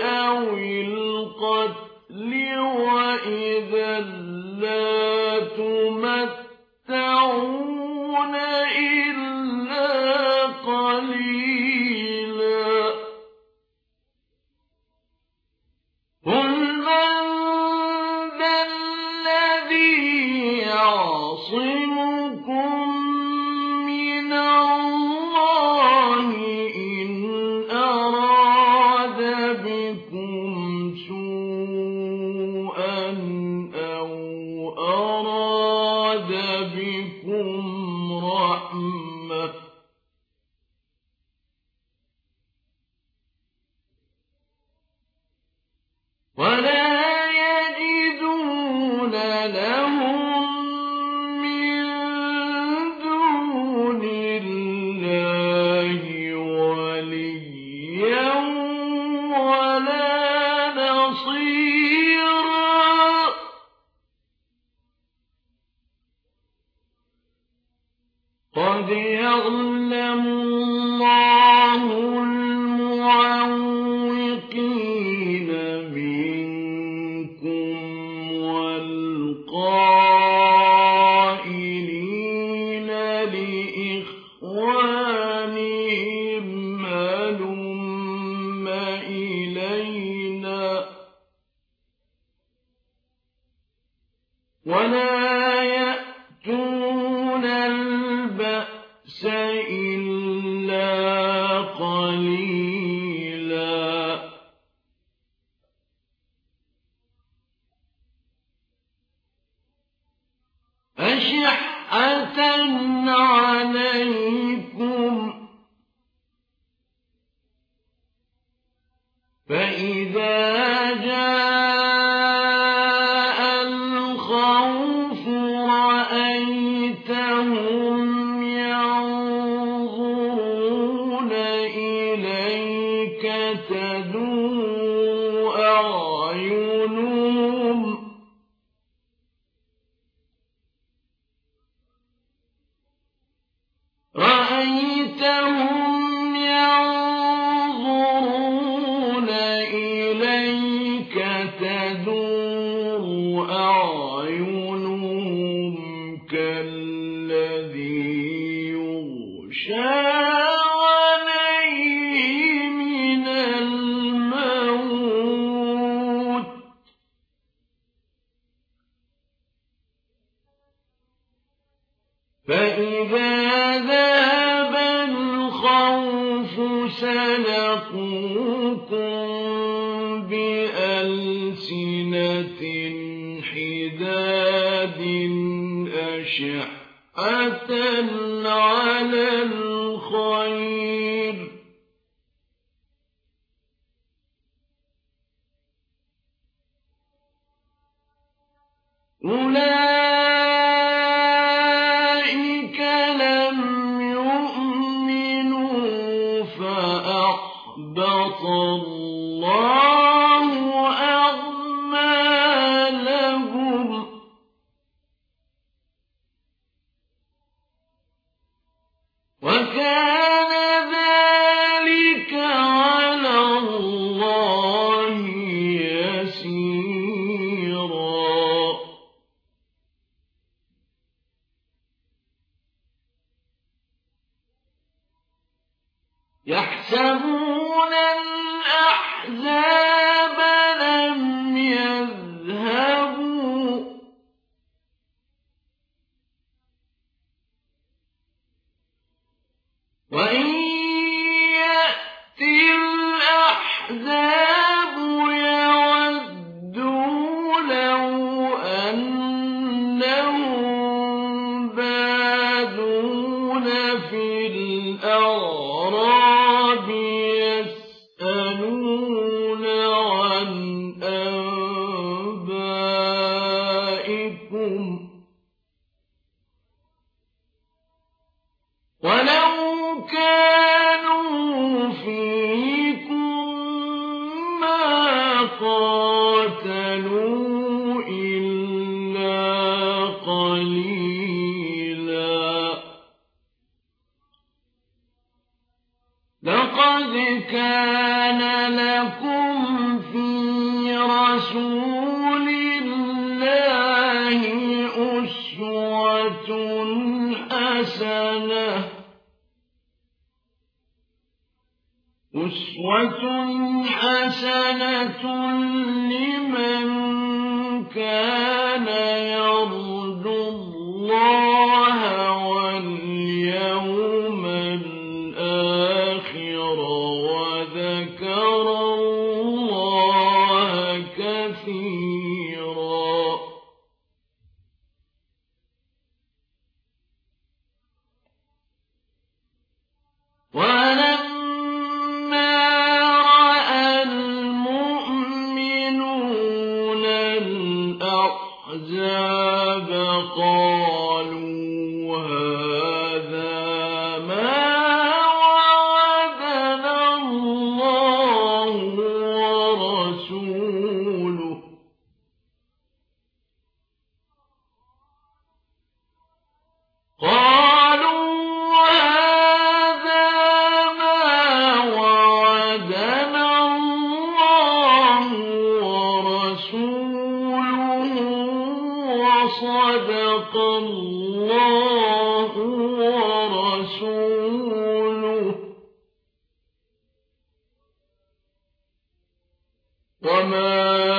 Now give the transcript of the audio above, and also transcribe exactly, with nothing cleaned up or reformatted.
أَوِ الْقَتْلِ وَإِذًا لَّا تُمَتَّعُونَ إِلَّا قَلِيلًا قُلْ مَن ذَا الَّذِي يَعْصِمُكُم مِّنَ اللَّهِ إِنْ أَرَادَ بِكُمْ سُوءًا أَوْ أَرَادَ بِكُمْ رَحْمَةً وَلَا يَجِدُونَ لَهُم مِّن دُونِ اللَّهِ وَلِيًّا وَلَا نَصِيرًا قَدْ يَعْلَمُ اللَّهُ الْمُعَوِّقِينَ مِنكُمْ وَالْقَائِلِينَ لِإِخْوَانِهِمْ هَلُمَّ إِلَيْنَا وَلَا يَأْتُونَ الْبَأْسَ إِلَّا قَلِيلًا أَشِحَّةً عَلَيْكُمْ فَإِذَا جَاءَ الْخَوْفُ رَأَيْتَهُمْ يَنظُرُونَ إِلَيْكَ تَدُورُ أَعْيُنُهُمْ رَأَيْتَهُمْ يَنظُرُونَ إِلَيْكَ تَدُورُ أَعْيُنُهُمْ كَالَّذِي يُغْشَىٰ عَلَيْهِ مِنَ الْمَوْتِ فَإِذَا ذَهَبَ الْخَوْفُ سَلَقُوكُم بِأَلْسِنَةٍ حِدَادٍ أَشِحَّةً عَلَى الْخَيْرِ أُولَٰئِكَ لَمْ يُؤْمِنُوا فَأَحْبَطَ اللَّهُ أَعْمَالَهُمْ وَكَانَ ذَٰلِكَ عَلَى اللَّهِ يَسِيرًا يَحْسَبُونَ الْأَحْزَابَ لَمْ يَذْهَبُوا وَإِن يَأْتِ الْأَحْزَابُ يَوَدُّوا لَوْ أَنَّهُم بَادُونَ فِي الْأَعْرَابِ يَسْأَلُونَ عَنْ أَنبَائِكُمْ وَلَوْ كَانُوا فِيكُم مَّا قَاتَلُوا إِلَّا قَلِيلًا لَقَدْ كَانَ كَانَ لَكُمْ فِي رَسُولِ اللَّهِ أُسْوَةٌ حَسَنَةٌ أُسْوَةٌ حَسَنَةٌ لِمَن كَانَ يَرْجُو اللَّهَ وَالْيَوْمَ الْآخِرَ وَذَكَرَ اللَّهَ كَثِيرًا. وَلَمَّا رَأَى الْمُؤْمِنُونَ الْأَحْزَابَ قَالُوا هَٰذَا مَا وَعَدَنَا اللَّهُ وَرَسُولُهُ وَصَدَقَ اللَّهُ وَرَسُولُهُ وَمَا